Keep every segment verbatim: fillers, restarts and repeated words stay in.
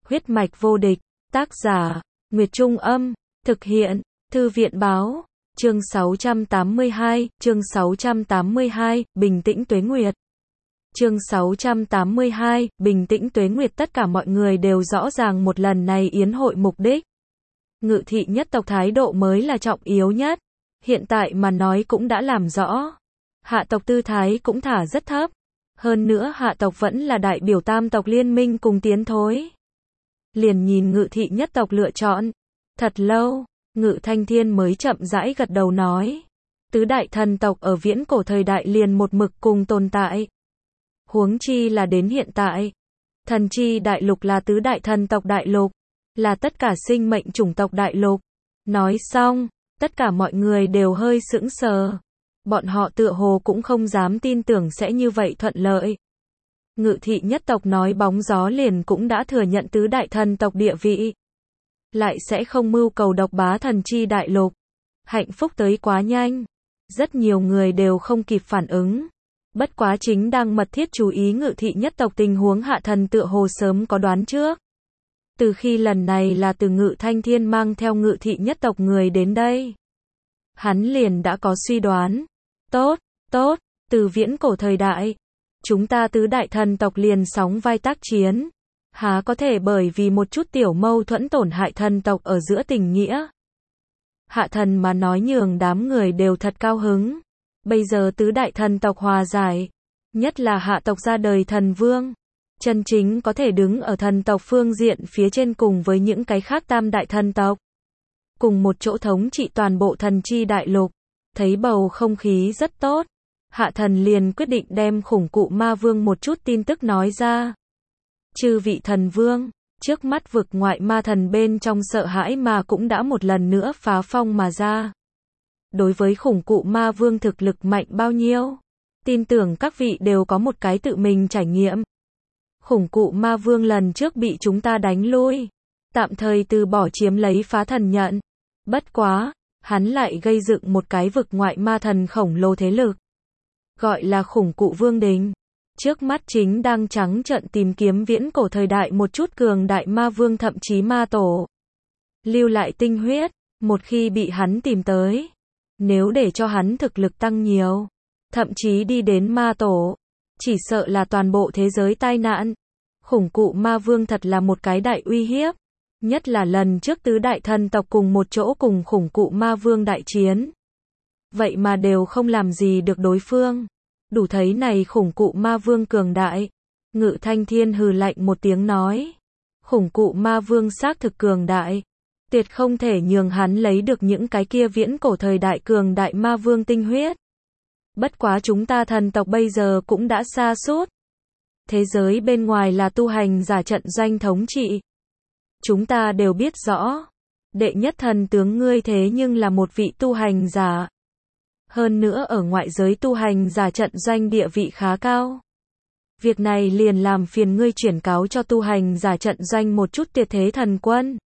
Huyết mạch vô địch, tác giả, Nguyệt Trung Âm, thực hiện, Thư viện Báo, chương sáu trăm tám mươi hai, chương sáu trăm tám mươi hai, bình tĩnh tuế nguyệt. Chương sáu trăm tám mươi hai, bình tĩnh tuế nguyệt. Tất cả mọi người đều rõ ràng một lần này yến hội mục đích. Ngự thị nhất tộc thái độ mới là trọng yếu nhất. Hiện tại mà nói cũng đã làm rõ. Hạ tộc tư thái cũng thả rất thấp. Hơn nữa hạ tộc vẫn là đại biểu tam tộc liên minh cùng tiến thối. Liền nhìn ngự thị nhất tộc lựa chọn. Thật lâu, Ngự Thanh Thiên mới chậm rãi gật đầu nói. Tứ đại thần tộc ở viễn cổ thời đại liền một mực cùng tồn tại. Huống chi là đến hiện tại. Thần chi đại lục là tứ đại thần tộc đại lục. Là tất cả sinh mệnh chủng tộc đại lục. Nói xong, tất cả mọi người đều hơi sững sờ. Bọn họ tựa hồ cũng không dám tin tưởng sẽ như vậy thuận lợi. Ngự thị nhất tộc nói bóng gió liền cũng đã thừa nhận tứ đại thần tộc địa vị. Lại sẽ không mưu cầu độc bá thần chi đại lục. Hạnh phúc tới quá nhanh. Rất nhiều người đều không kịp phản ứng. Bất quá chính đang mật thiết chú ý ngự thị nhất tộc tình huống Hạ Thần tựa hồ sớm có đoán trước. Từ khi lần này là từ Ngự Thanh Thiên mang theo ngự thị nhất tộc người đến đây. Hắn liền đã có suy đoán. Tốt, tốt, từ viễn cổ thời đại. Chúng ta tứ đại thần tộc liền sóng vai tác chiến. Há có thể bởi vì một chút tiểu mâu thuẫn tổn hại thần tộc ở giữa tình nghĩa. Hạ Thần mà nói nhường đám người đều thật cao hứng. Bây giờ tứ đại thần tộc hòa giải. Nhất là hạ tộc ra đời thần vương. Chân chính có thể đứng ở thần tộc phương diện phía trên cùng với những cái khác tam đại thần tộc. Cùng một chỗ thống trị toàn bộ thần chi đại lục. Thấy bầu không khí rất tốt. Hạ Thần liền quyết định đem khủng cụ ma vương một chút tin tức nói ra. Chư vị thần vương, trước mắt vực ngoại ma thần bên trong sợ hãi mà cũng đã một lần nữa phá phong mà ra. Đối với khủng cụ ma vương thực lực mạnh bao nhiêu, tin tưởng các vị đều có một cái tự mình trải nghiệm. Khủng cụ ma vương lần trước bị chúng ta đánh lui, tạm thời từ bỏ chiếm lấy phá thần nhận. Bất quá, hắn lại gây dựng một cái vực ngoại ma thần khổng lồ thế lực. Gọi là khủng cụ vương đình. Trước mắt chính đang trắng trợn tìm kiếm viễn cổ thời đại một chút cường đại ma vương thậm chí ma tổ. Lưu lại tinh huyết, một khi bị hắn tìm tới. Nếu để cho hắn thực lực tăng nhiều, thậm chí đi đến ma tổ, chỉ sợ là toàn bộ thế giới tai nạn. Khủng cụ ma vương thật là một cái đại uy hiếp. Nhất là lần trước tứ đại thần tộc cùng một chỗ cùng khủng cụ ma vương đại chiến. Vậy mà đều không làm gì được đối phương. Đủ thấy này khủng cụ ma vương cường đại. Ngự Thanh Thiên hừ lạnh một tiếng nói. Khủng cụ ma vương xác thực cường đại. Tuyệt không thể nhường hắn lấy được những cái kia viễn cổ thời đại cường đại ma vương tinh huyết. Bất quá chúng ta thần tộc bây giờ cũng đã sa sút. Thế giới bên ngoài là tu hành giả trận doanh thống trị. Chúng ta đều biết rõ. Đệ nhất thần tướng ngươi thế nhưng là một vị tu hành giả. Hơn nữa ở ngoại giới tu hành giả trận doanh địa vị khá cao. Việc này liền làm phiền ngươi chuyển cáo cho tu hành giả trận doanh một chút tuyệt thế thần quân.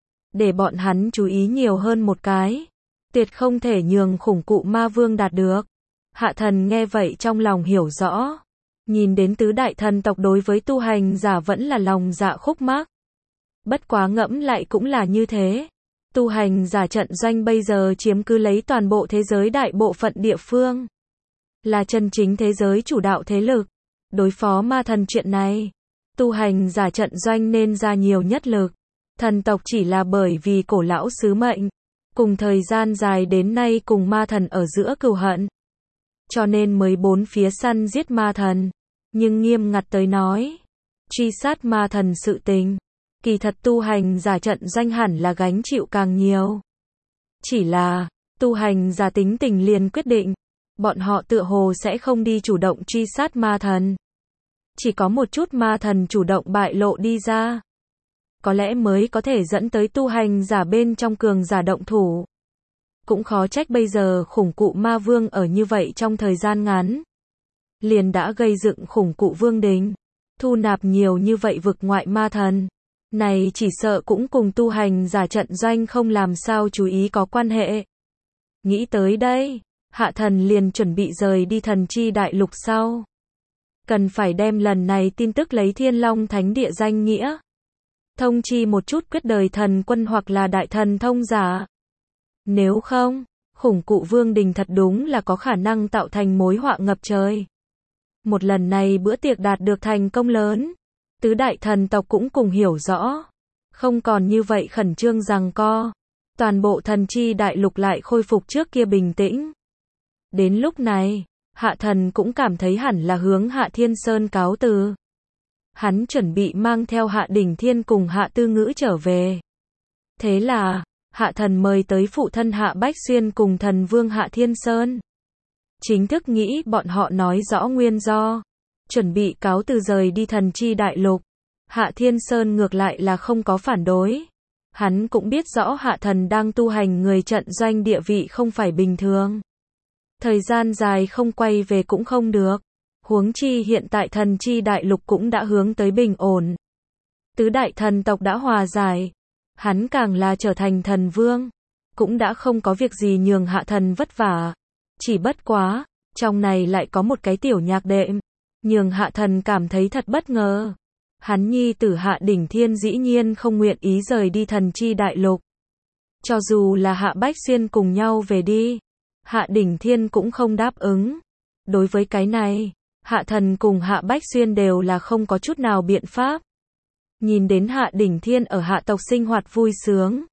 Để bọn hắn chú ý nhiều hơn một cái. Tuyệt không thể nhường khủng cụ ma vương đạt được. Hạ Thần nghe vậy trong lòng hiểu rõ. Nhìn đến tứ đại thần tộc đối với tu hành giả vẫn là lòng dạ khúc mắc. Bất quá ngẫm lại cũng là như thế. Tu hành giả trận doanh bây giờ chiếm cứ lấy toàn bộ thế giới đại bộ phận địa phương. Là chân chính thế giới chủ đạo thế lực. Đối phó ma thần chuyện này, tu hành giả trận doanh nên ra nhiều nhất lực. Thần tộc chỉ là bởi vì cổ lão sứ mệnh, cùng thời gian dài đến nay cùng ma thần ở giữa cừu hận. Cho nên mới bốn phía săn giết ma thần. Nhưng nghiêm ngặt tới nói, truy sát ma thần sự tình. Kỳ thật tu hành giả trận doanh hẳn là gánh chịu càng nhiều. Chỉ là, tu hành giả tính tình liền quyết định. Bọn họ tựa hồ sẽ không đi chủ động truy sát ma thần. Chỉ có một chút ma thần chủ động bại lộ đi ra. Có lẽ mới có thể dẫn tới tu hành giả bên trong cường giả động thủ. Cũng khó trách bây giờ khủng cụ ma vương ở như vậy trong thời gian ngắn. Liền đã gây dựng khủng cụ vương đình. Thu nạp nhiều như vậy vực ngoại ma thần. Này chỉ sợ cũng cùng tu hành giả trận doanh không làm sao chú ý có quan hệ. Nghĩ tới đây, Hạ Thần liền chuẩn bị rời đi thần chi đại lục sau. Cần phải đem lần này tin tức lấy Thiên Long Thánh Địa danh nghĩa. thông chi một chút quyết đời thần quân hoặc là đại thần thông giả. Nếu không, khủng cụ Vương Đình thật đúng là có khả năng tạo thành mối họa ngập trời. Một lần này bữa tiệc đạt được thành công lớn, tứ đại thần tộc cũng cùng hiểu rõ, không còn như vậy khẩn trương giằng co, toàn bộ thần chi đại lục lại khôi phục trước kia bình tĩnh. Đến lúc này, Hạ Thần cũng cảm thấy hẳn là hướng Hạ Thiên Sơn cáo từ. Hắn chuẩn bị mang theo Hạ Đỉnh Thiên cùng Hạ Tư Ngữ trở về. Thế là, Hạ Thần mời tới phụ thân Hạ Bách Xuyên cùng thần vương Hạ Thiên Sơn. Chính thức nghĩ bọn họ nói rõ nguyên do, chuẩn bị cáo từ rời đi thần chi đại lục. Hạ Thiên Sơn ngược lại là không có phản đối. Hắn cũng biết rõ Hạ Thần đang tu hành người trận doanh địa vị không phải bình thường. Thời gian dài không quay về cũng không được. Huống chi hiện tại thần chi đại lục cũng đã hướng tới bình ổn. Tứ đại thần tộc đã hòa giải. Hắn càng là trở thành thần vương. Cũng đã không có việc gì nhường Hạ Thần vất vả. Chỉ bất quá, trong này lại có một cái tiểu nhạc đệm. Nhường Hạ Thần cảm thấy thật bất ngờ. Hắn nhi tử Hạ Đỉnh Thiên dĩ nhiên không nguyện ý rời đi thần chi đại lục. Cho dù là Hạ Bách Xuyên cùng nhau về đi, Hạ Đỉnh Thiên cũng không đáp ứng. Đối với cái này, Hạ Thần cùng Hạ Bách Xuyên đều là không có chút nào biện pháp. Nhìn đến Hạ Đỉnh Thiên ở Hạ tộc sinh hoạt vui sướng,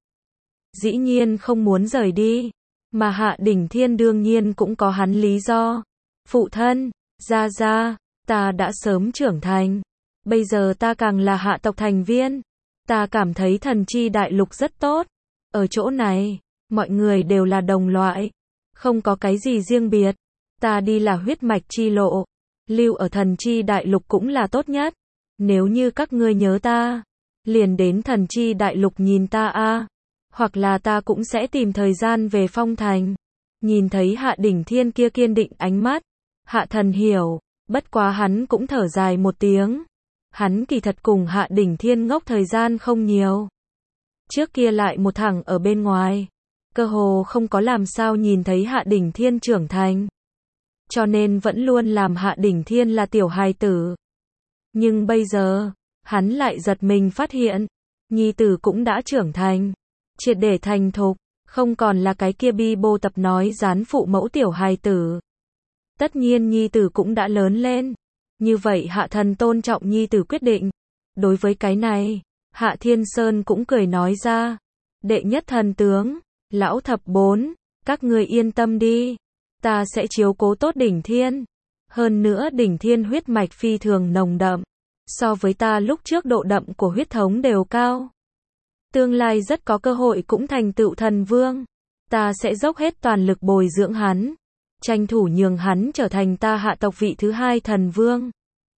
dĩ nhiên không muốn rời đi, mà Hạ Đỉnh Thiên đương nhiên cũng có hắn lý do. Phụ thân, gia gia, ta đã sớm trưởng thành, bây giờ ta càng là Hạ tộc thành viên, ta cảm thấy thần chi đại lục rất tốt. Ở chỗ này, mọi người đều là đồng loại, không có cái gì riêng biệt. Ta đi là huyết mạch chi lộ, lưu ở thần chi đại lục cũng là tốt nhất. Nếu như các ngươi nhớ ta, liền đến thần chi đại lục nhìn ta a, hoặc là ta cũng sẽ tìm thời gian về phong thành. Nhìn thấy Hạ Đỉnh Thiên kia kiên định ánh mắt, Hạ Thần hiểu, bất quá hắn cũng thở dài một tiếng. Hắn kỳ thật cùng Hạ Đỉnh Thiên ngốc thời gian không nhiều. Trước kia lại một thằng ở bên ngoài, cơ hồ không có làm sao nhìn thấy Hạ Đỉnh Thiên trưởng thành. Cho nên vẫn luôn làm Hạ Đỉnh Thiên là tiểu hài tử. Nhưng bây giờ, hắn lại giật mình phát hiện, nhi tử cũng đã trưởng thành, triệt để thành thục, không còn là cái kia bi bô tập nói gián phụ mẫu tiểu hài tử. Tất nhiên nhi tử cũng đã lớn lên. Như vậy Hạ Thần tôn trọng nhi tử quyết định. Đối với cái này, Hạ Thiên Sơn cũng cười nói ra. Đệ nhất thần tướng, lão thập bốn, các ngươi yên tâm đi. Ta sẽ chiếu cố tốt Đỉnh Thiên. Hơn nữa Đỉnh Thiên huyết mạch phi thường nồng đậm. So với ta lúc trước độ đậm của huyết thống đều cao. Tương lai rất có cơ hội cũng thành tựu thần vương. Ta sẽ dốc hết toàn lực bồi dưỡng hắn. Tranh thủ nhường hắn trở thành ta Hạ tộc vị thứ hai thần vương.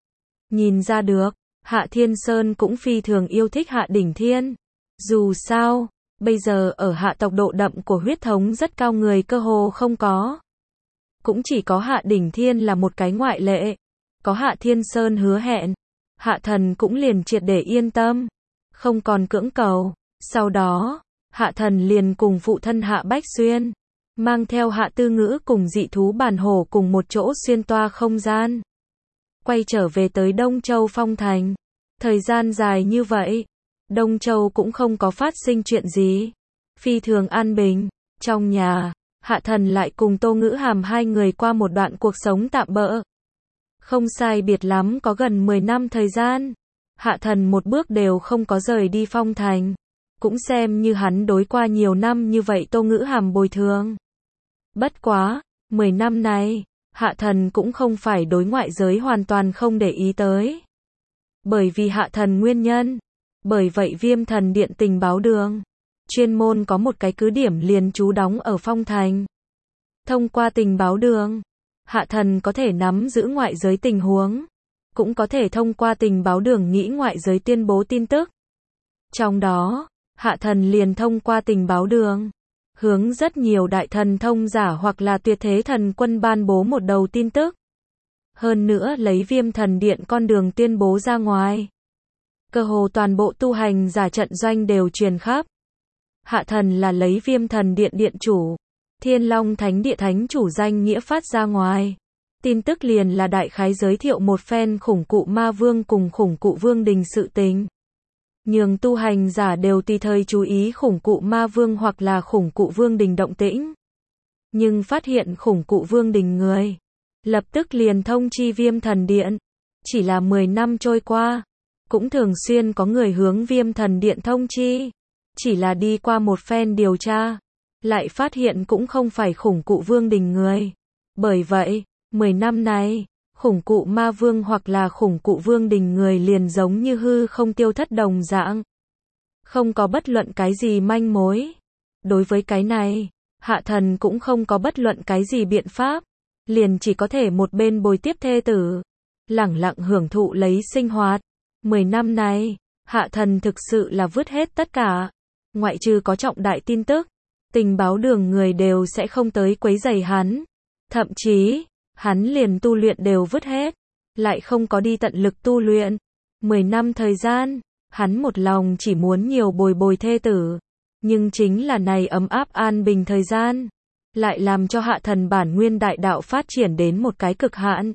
Nhìn ra được, Hạ Thiên Sơn cũng phi thường yêu thích Hạ Đỉnh Thiên. Dù sao, bây giờ ở Hạ tộc độ đậm của huyết thống rất cao người cơ hồ không có. Cũng chỉ có Hạ Đỉnh Thiên là một cái ngoại lệ. Có Hạ Thiên Sơn hứa hẹn, Hạ Thần cũng liền triệt để yên tâm, không còn cưỡng cầu. Sau đó, Hạ Thần liền cùng phụ thân Hạ Bách Xuyên, mang theo Hạ Tư Ngữ cùng dị thú bản hổ cùng một chỗ xuyên toa không gian. Quay trở về tới Đông Châu Phong Thành. Thời gian dài như vậy, Đông Châu cũng không có phát sinh chuyện gì. Phi thường an bình. Trong nhà, Hạ Thần lại cùng Tô Ngữ Hàm hai người qua một đoạn cuộc sống tạm bỡ. Không sai biệt lắm có gần mười năm thời gian. Hạ Thần một bước đều không có rời đi Phong Thành. Cũng xem như hắn đối qua nhiều năm như vậy Tô Ngữ Hàm bồi thường. Bất quá, mười năm này, Hạ Thần cũng không phải đối ngoại giới hoàn toàn không để ý tới. Bởi vì Hạ Thần nguyên nhân. Bởi vậy Viêm Thần Điện tình báo đường, chuyên môn có một cái cứ điểm liền trú đóng ở Phong Thành. Thông qua tình báo đường, Hạ Thần có thể nắm giữ ngoại giới tình huống. Cũng có thể thông qua tình báo đường nghĩ ngoại giới tuyên bố tin tức. Trong đó, Hạ Thần liền thông qua tình báo đường, hướng rất nhiều đại thần thông giả hoặc là tuyệt thế thần quân ban bố một đầu tin tức. Hơn nữa lấy Viêm Thần Điện con đường tuyên bố ra ngoài. Cơ hồ toàn bộ tu hành giả trận doanh đều truyền khắp. Hạ Thần là lấy Viêm Thần Điện điện chủ, Thiên Long Thánh Địa thánh chủ danh nghĩa phát ra ngoài. Tin tức liền là đại khái giới thiệu một phen khủng cụ ma vương cùng khủng cụ vương đình sự tình. nhường tu hành giả đều tùy thời chú ý khủng cụ ma vương hoặc là khủng cụ vương đình động tĩnh. Nhưng phát hiện khủng cụ vương đình người, lập tức liền thông chi Viêm Thần Điện. Chỉ là mười năm trôi qua, cũng thường xuyên có người hướng Viêm Thần Điện thông chi. Chỉ là đi qua một phen điều tra, lại phát hiện cũng không phải khủng cụ vương đình người. Bởi vậy, mười năm này, khủng cụ ma vương hoặc là khủng cụ vương đình người liền giống như hư không tiêu thất đồng dạng. Không có bất luận cái gì manh mối. Đối với cái này, Hạ Thần cũng không có bất luận cái gì biện pháp. Liền chỉ có thể một bên bồi tiếp thê tử, lẳng lặng hưởng thụ lấy sinh hoạt. Mười năm này, Hạ Thần thực sự là vứt hết tất cả. Ngoại trừ có trọng đại tin tức, tình báo đường người đều sẽ không tới quấy rầy hắn. Thậm chí, hắn liền tu luyện đều vứt hết, lại không có đi tận lực tu luyện. Mười năm thời gian, hắn một lòng chỉ muốn nhiều bồi bồi thê tử. Nhưng chính là này ấm áp an bình thời gian, lại làm cho Hạ Thần bản nguyên đại đạo phát triển đến một cái cực hạn.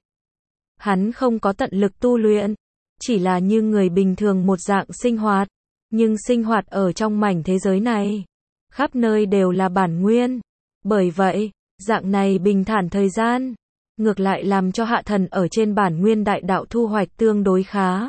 Hắn không có tận lực tu luyện, chỉ là như người bình thường một dạng sinh hoạt. Nhưng sinh hoạt ở trong mảnh thế giới này, khắp nơi đều là bản nguyên. Bởi vậy, dạng này bình thản thời gian, ngược lại làm cho Hạ Thần ở trên bản nguyên đại đạo thu hoạch tương đối khá.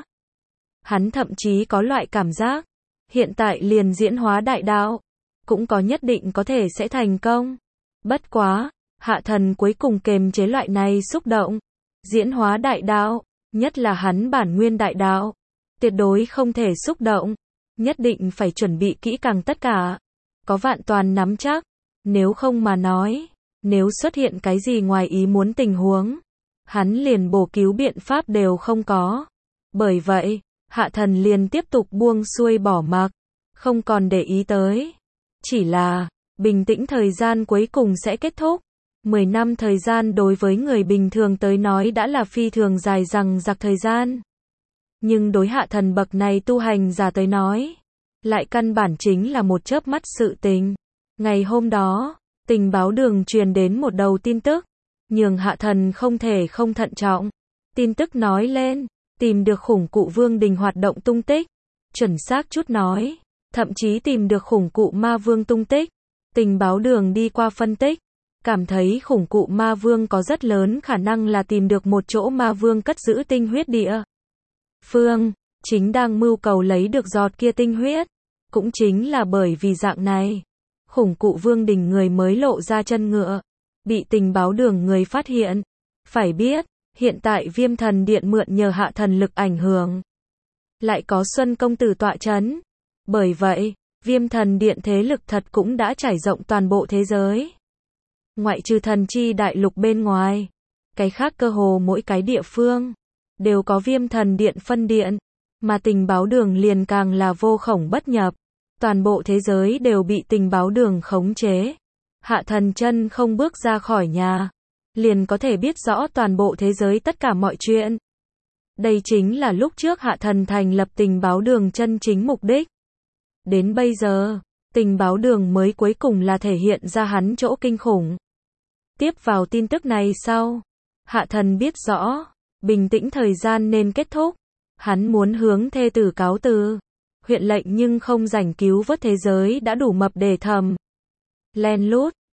Hắn thậm chí có loại cảm giác, hiện tại liền diễn hóa đại đạo, cũng có nhất định có thể sẽ thành công. Bất quá, Hạ Thần cuối cùng kềm chế loại này xúc động. Diễn hóa đại đạo, nhất là hắn bản nguyên đại đạo, tuyệt đối không thể xúc động. Nhất định phải chuẩn bị kỹ càng tất cả. Có vạn toàn nắm chắc. Nếu không mà nói, nếu xuất hiện cái gì ngoài ý muốn tình huống, hắn liền bổ cứu biện pháp đều không có. Bởi vậy, Hạ Thần liền tiếp tục buông xuôi bỏ mặc, không còn để ý tới. Chỉ là, bình tĩnh thời gian cuối cùng sẽ kết thúc. Mười năm thời gian đối với người bình thường tới nói đã là phi thường dài dằng dặc thời gian. Nhưng đối Hạ Thần bậc này tu hành giả tới nói, lại căn bản chính là một chớp mắt sự tình. Ngày hôm đó, tình báo đường truyền đến một đầu tin tức, nhường Hạ Thần không thể không thận trọng. Tin tức nói lên, tìm được khủng cụ vương đình hoạt động tung tích. Chuẩn xác chút nói, thậm chí tìm được khủng cụ ma vương tung tích. Tình báo đường đi qua phân tích, cảm thấy khủng cụ ma vương có rất lớn khả năng là tìm được một chỗ ma vương cất giữ tinh huyết địa phương, chính đang mưu cầu lấy được giọt kia tinh huyết. Cũng chính là bởi vì dạng này, khủng cụ vương đình người mới lộ ra chân ngựa, bị tình báo đường người phát hiện. Phải biết, hiện tại Viêm Thần Điện mượn nhờ Hạ Thần lực ảnh hưởng, lại có Xuân công tử tọa chấn. Bởi vậy, Viêm Thần Điện thế lực thật cũng đã trải rộng toàn bộ thế giới. Ngoại trừ thần chi đại lục bên ngoài, cái khác cơ hồ mỗi cái địa phương đều có Viêm Thần Điện phân điện, mà tình báo đường liền càng là vô khổng bất nhập. Toàn bộ thế giới đều bị tình báo đường khống chế. Hạ Thần chân không bước ra khỏi nhà, liền có thể biết rõ toàn bộ thế giới tất cả mọi chuyện. Đây chính là lúc trước Hạ Thần thành lập tình báo đường chân chính mục đích. Đến bây giờ, tình báo đường mới cuối cùng là thể hiện ra hắn chỗ kinh khủng. Tiếp vào tin tức này sau, Hạ Thần biết rõ, bình tĩnh thời gian nên kết thúc. Hắn muốn hướng thê tử cáo từ. Huyện lệnh nhưng không rảnh cứu vớt thế giới đã đủ mập để thầm. Len lút,